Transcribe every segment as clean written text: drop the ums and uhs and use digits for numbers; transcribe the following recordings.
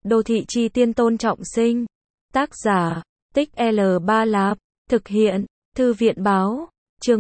Đô thị chi tiên Tôn Trọng Sinh. Tác giả, Tích L Ba Lạp. Thực hiện, Thư viện báo. Chương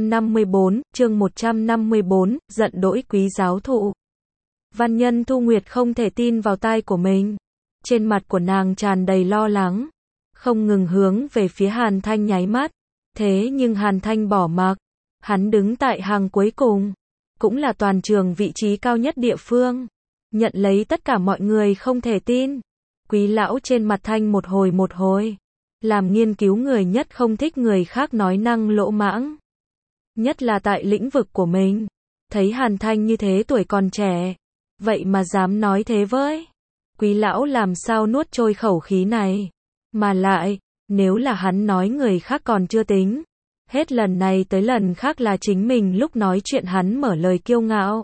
154, giận đỗi quý giáo thụ. Văn nhân Thu Nguyệt không thể tin vào tai của mình. Trên mặt của nàng tràn đầy lo lắng, không ngừng hướng về phía Hàn Thanh nháy mắt. Thế nhưng Hàn Thanh bỏ mặc. Hắn đứng tại hàng cuối cùng, cũng là toàn trường vị trí cao nhất địa phương, nhận lấy tất cả mọi người không thể tin. Quý lão trên mặt Thanh một hồi, làm nghiên cứu người nhất không thích người khác nói năng lỗ mãng, nhất là tại lĩnh vực của mình. Thấy Hàn Thanh như thế tuổi còn trẻ, vậy mà dám nói thế với. Quý lão làm sao nuốt trôi khẩu khí này. Mà lại, nếu là hắn nói người khác còn chưa tính, hết lần này tới lần khác là chính mình lúc nói chuyện hắn mở lời kiêu ngạo.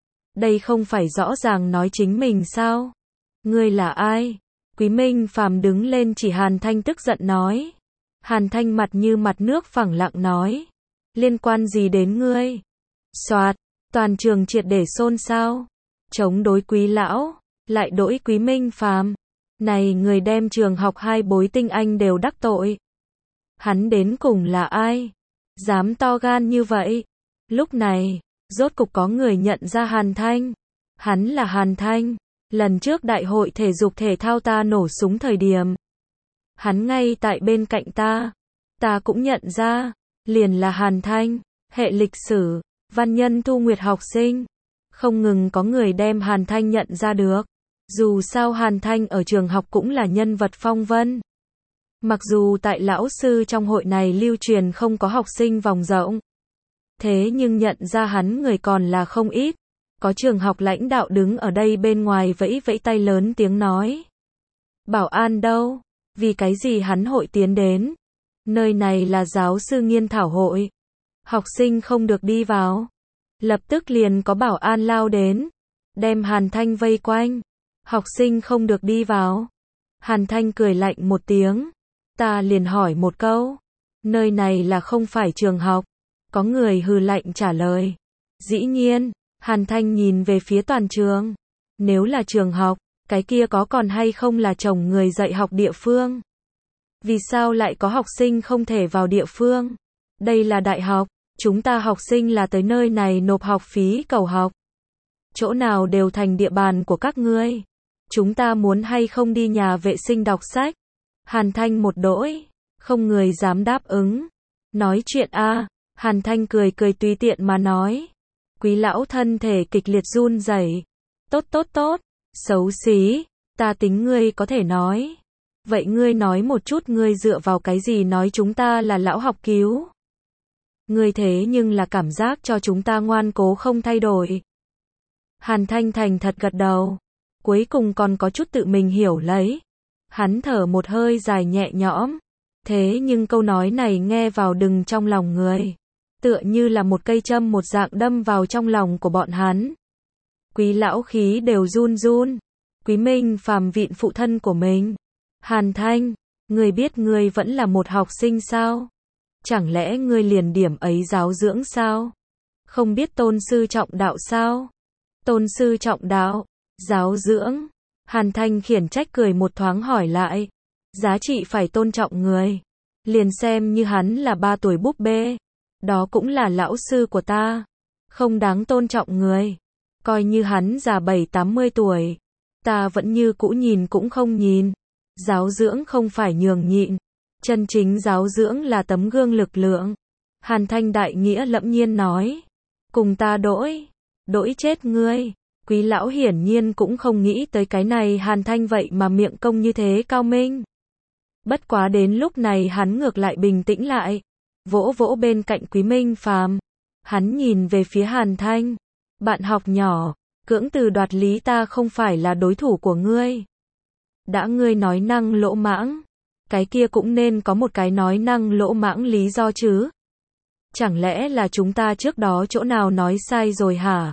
Đây không phải rõ ràng nói chính mình sao? Ngươi là ai? Quý Minh Phàm đứng lên chỉ Hàn Thanh tức giận nói. Hàn Thanh mặt như mặt nước phẳng lặng nói. Liên quan gì đến ngươi? Soạt, toàn trường triệt để xôn xao. Chống đối Quý lão, lại đỗi Quý Minh Phàm. Này người đem trường học hai bối tinh anh đều đắc tội. Hắn đến cùng là ai? Dám to gan như vậy? Lúc này, rốt cục có người nhận ra Hàn Thanh. Hắn là Hàn Thanh. Lần trước đại hội thể dục thể thao ta nổ súng thời điểm, hắn ngay tại bên cạnh ta. Ta cũng nhận ra, liền là Hàn Thanh. Hệ lịch sử, văn nhân Thu Nguyệt học sinh. Không ngừng có người đem Hàn Thanh nhận ra được. Dù sao Hàn Thanh ở trường học cũng là nhân vật phong vân. Mặc dù tại lão sư trong hội này lưu truyền không có học sinh vòng rộng, thế nhưng nhận ra hắn người còn là không ít. Có trường học lãnh đạo đứng ở đây bên ngoài vẫy vẫy tay lớn tiếng nói. Bảo an đâu? Vì cái gì hắn hội tiến đến? Nơi này là giáo sư nghiên thảo hội. Học sinh không được đi vào. Lập tức liền có bảo an lao đến, đem Hàn Thanh vây quanh. Học sinh không được đi vào. Hàn Thanh cười lạnh một tiếng. Ta liền hỏi một câu. Nơi này là không phải trường học. Có người hừ lạnh trả lời. Dĩ nhiên. Hàn Thanh nhìn về phía toàn trường. Nếu là trường học, cái kia có còn hay không là chồng người dạy học địa phương? Vì sao lại có học sinh không thể vào địa phương? Đây là đại học, chúng ta học sinh là tới nơi này nộp học phí cầu học. Chỗ nào đều thành địa bàn của các ngươi. Chúng ta muốn hay không đi nhà vệ sinh đọc sách? Hàn Thanh một đỗi, không người dám đáp ứng. Nói chuyện a. Hàn Thanh cười tùy tiện mà nói. Quý lão thân thể kịch liệt run rẩy. Tốt, xấu xí, ta tính ngươi có thể nói. Vậy ngươi nói một chút ngươi dựa vào cái gì nói chúng ta là lão học cứu? Ngươi thế nhưng là cảm giác cho chúng ta ngoan cố không thay đổi. Hàn Thanh thành thật gật đầu. Cuối cùng còn có chút tự mình hiểu lấy. Hắn thở một hơi dài nhẹ nhõm. Thế nhưng câu nói này nghe vào đừng trong lòng người. Tựa như là một cây châm một dạng đâm vào trong lòng của bọn hắn. Quý lão khí đều run. Quý Minh Phàm vịn phụ thân của mình. Hàn Thanh, ngươi biết ngươi vẫn là một học sinh sao? Chẳng lẽ ngươi liền điểm ấy giáo dưỡng sao? Không biết tôn sư trọng đạo sao? Tôn sư trọng đạo, giáo dưỡng. Hàn Thanh khiển trách cười một thoáng hỏi lại. Giá trị phải tôn trọng người. Liền xem như hắn là 3 tuổi búp bê. Đó cũng là lão sư của ta. Không đáng tôn trọng người. Coi như hắn già 70-80 tuổi. Ta vẫn như cũ nhìn cũng không nhìn. Giáo dưỡng không phải nhường nhịn. Chân chính giáo dưỡng là tấm gương lực lượng. Hàn Thanh đại nghĩa lẫm nhiên nói. Cùng ta đỗi chết ngươi. Quý lão hiển nhiên cũng không nghĩ tới cái này Hàn Thanh vậy mà miệng công như thế cao minh. Bất quá đến lúc này hắn ngược lại bình tĩnh lại. Vỗ vỗ bên cạnh Quý Minh Phàm. Hắn nhìn về phía Hàn Thanh. Bạn học nhỏ, cưỡng từ đoạt lý ta không phải là đối thủ của ngươi. Đã ngươi nói năng lỗ mãng, cái kia cũng nên có một cái nói năng lỗ mãng lý do chứ. Chẳng lẽ là chúng ta trước đó chỗ nào nói sai rồi hả?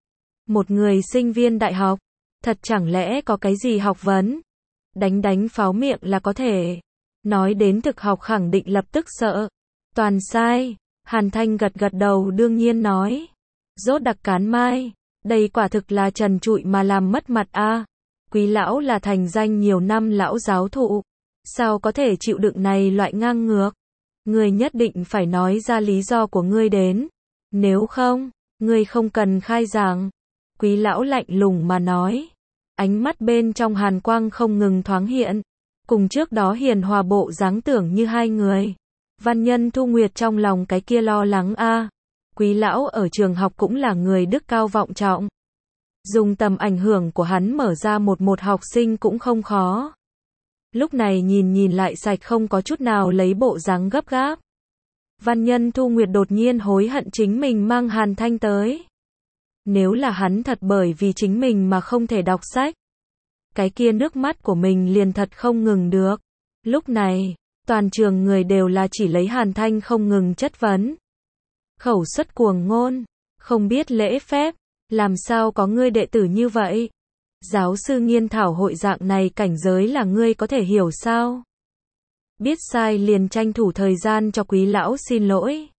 Một người sinh viên đại học, thật chẳng lẽ có cái gì học vấn? Đánh pháo miệng là có thể. Nói đến thực học khẳng định lập tức sợ. Toàn sai. Hàn Thanh gật đầu đương nhiên nói. Rốt đặc cán mai. Đây quả thực là trần trụi mà làm mất mặt a. Quý lão là thành danh nhiều năm lão giáo thụ, sao có thể chịu đựng này loại ngang ngược? Ngươi nhất định phải nói ra lý do của ngươi đến, nếu không, ngươi không cần khai giảng. Quý lão lạnh lùng mà nói, ánh mắt bên trong hàn quang không ngừng thoáng hiện, cùng trước đó hiền hòa bộ dáng tưởng như hai người. Văn Nhân Thu Nguyệt trong lòng cái kia lo lắng a, quý lão ở trường học cũng là người đức cao vọng trọng. Dùng tầm ảnh hưởng của hắn mở ra một học sinh cũng không khó. Lúc này nhìn lại sạch không có chút nào lấy bộ dáng gấp gáp. Văn Nhân Thu Nguyệt đột nhiên hối hận chính mình mang Hàn Thanh tới. Nếu là hắn thật bởi vì chính mình mà không thể đọc sách, cái kia nước mắt của mình liền thật không ngừng được. Lúc này, toàn trường người đều là chỉ lấy Hàn Thanh không ngừng chất vấn. Khẩu suất cuồng ngôn, không biết lễ phép, làm sao có ngươi đệ tử như vậy? Giáo sư nghiên thảo hội dạng này cảnh giới là ngươi có thể hiểu sao? Biết sai liền tranh thủ thời gian cho quý lão xin lỗi.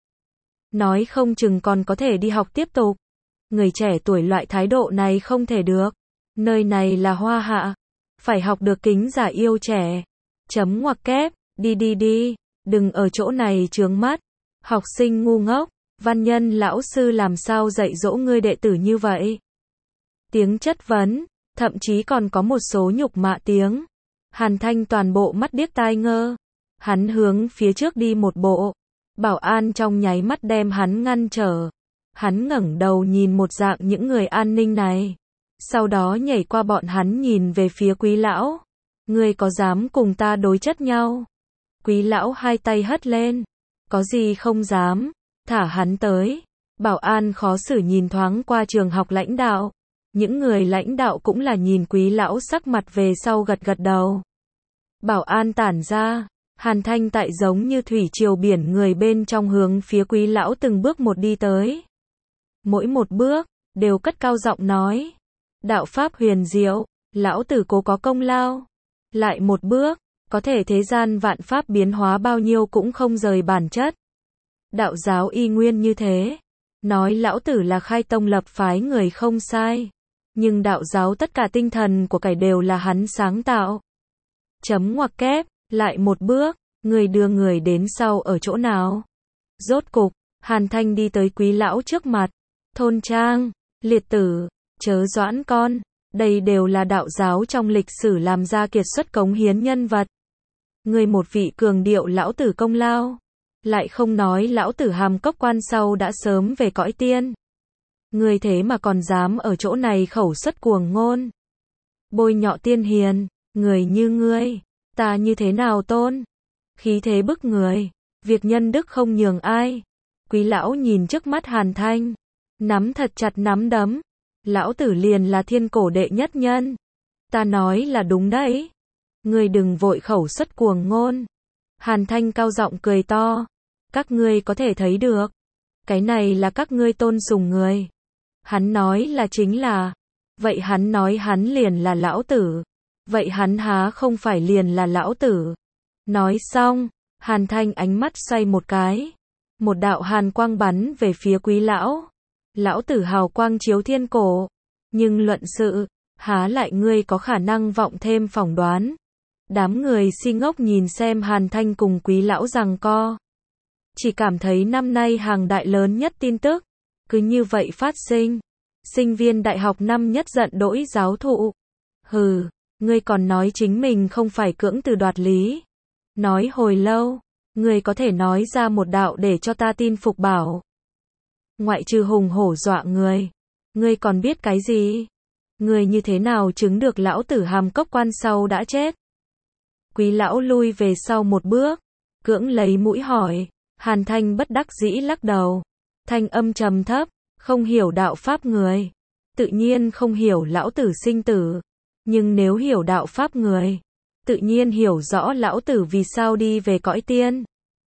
Nói không chừng còn có thể đi học tiếp tục. Người trẻ tuổi loại thái độ này không thể được. Nơi này là Hoa Hạ. Phải học được kính giả yêu trẻ. Chấm ngoặc kép, đi, đừng ở chỗ này chướng mắt. Học sinh ngu ngốc, Văn Nhân lão sư làm sao dạy dỗ ngươi đệ tử như vậy? Tiếng chất vấn, thậm chí còn có một số nhục mạ tiếng. Hàn Thanh toàn bộ mắt điếc tai ngơ. Hắn hướng phía trước đi một bộ. Bảo an trong nháy mắt đem hắn ngăn trở. Hắn ngẩng đầu nhìn một dạng những người an ninh này. Sau đó nhảy qua bọn hắn nhìn về phía quý lão. Ngươi có dám cùng ta đối chất nhau? Quý lão hai tay hất lên. Có gì không dám, thả hắn tới. Bảo an khó xử nhìn thoáng qua trường học lãnh đạo. Những người lãnh đạo cũng là nhìn quý lão sắc mặt về sau gật đầu. Bảo an tản ra. Hàn Thanh tại giống như thủy triều biển người bên trong hướng phía quý lão từng bước một đi tới. Mỗi một bước, đều cất cao giọng nói. Đạo pháp huyền diệu, lão tử cố có công lao. Lại một bước, có thể thế gian vạn pháp biến hóa bao nhiêu cũng không rời bản chất. Đạo giáo y nguyên như thế. Nói lão tử là khai tông lập phái người không sai. Nhưng đạo giáo tất cả tinh thần của cải đều là hắn sáng tạo. Chấm ngoặc kép, lại một bước, người đưa người đến sau ở chỗ nào? Rốt cục, Hàn Thanh đi tới quý lão trước mặt. Thôn trang, liệt tử, chớ doãn con, đây đều là đạo giáo trong lịch sử làm ra kiệt xuất cống hiến nhân vật. Người một vị cường điệu lão tử công lao, lại không nói lão tử hàm cốc quan sau đã sớm về cõi tiên. Người thế mà còn dám ở chỗ này khẩu suất cuồng ngôn. Bôi nhọ tiên hiền, người như ngươi, ta như thế nào tôn? Khí thế bức người, việc nhân đức không nhường ai. Quý lão nhìn trước mắt Hàn Thanh, nắm thật chặt nắm đấm. Lão tử liền là thiên cổ đệ nhất nhân. Ta nói là đúng đấy. Ngươi đừng vội khẩu suất cuồng ngôn. Hàn Thanh cao giọng cười to. Các ngươi có thể thấy được. Cái này là các ngươi tôn sùng người. Hắn nói là chính là. Vậy hắn nói hắn liền là lão tử. Vậy hắn há không phải liền là lão tử. Nói xong, Hàn Thanh ánh mắt xoay một cái. Một đạo hàn quang bắn về phía quý lão. Lão tử hào quang chiếu thiên cổ. Nhưng luận sự, há lại ngươi có khả năng vọng thêm phỏng đoán. Đám người si ngốc nhìn xem Hàn Thanh cùng quý lão giằng co. Chỉ cảm thấy năm nay hàng đại lớn nhất tin tức. Cứ như vậy phát sinh. Sinh viên đại học năm nhất giận đỗi giáo thụ. Hừ, ngươi còn nói chính mình không phải cưỡng từ đoạt lý. Nói hồi lâu, ngươi có thể nói ra một đạo để cho ta tin phục bảo. Ngoại trừ hùng hổ dọa người. Ngươi còn biết cái gì? Ngươi như thế nào chứng được lão tử hàm cốc quan sau đã chết? Quý lão lui về sau một bước. Cưỡng lấy mũi hỏi. Hàn Thanh bất đắc dĩ lắc đầu. Thanh âm trầm thấp. Không hiểu đạo pháp người. Tự nhiên không hiểu lão tử sinh tử. Nhưng nếu hiểu đạo pháp người. Tự nhiên hiểu rõ lão tử vì sao đi về cõi tiên.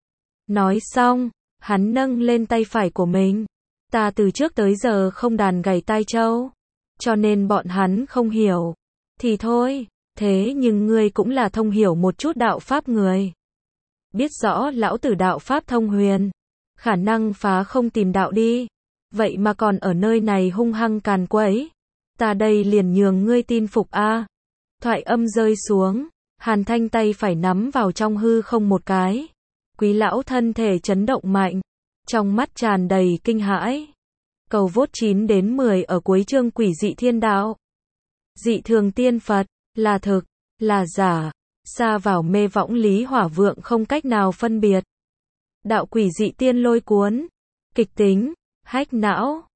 Nói xong. Hắn nâng lên tay phải của mình. Ta từ trước tới giờ không đàn gảy tai trâu. Cho nên bọn hắn không hiểu. Thì thôi, thế nhưng ngươi cũng là thông hiểu một chút đạo pháp người. Biết rõ lão tử đạo pháp thông huyền. Khả năng phá không tìm đạo đi. Vậy mà còn ở nơi này hung hăng càn quấy. Ta đây liền nhường ngươi tin phục a. Thoại âm rơi xuống, Hàn Thanh tay phải nắm vào trong hư không một cái. Quý lão thân thể chấn động mạnh, trong mắt tràn đầy kinh hãi. Cầu vốt 9 đến 10 ở cuối chương Quỷ dị thiên đạo. Dị thường tiên Phật, là thực, là giả, xa vào mê võng Lý Hỏa Vượng không cách nào phân biệt. Đạo quỷ dị tiên lôi cuốn, kịch tính, hách não.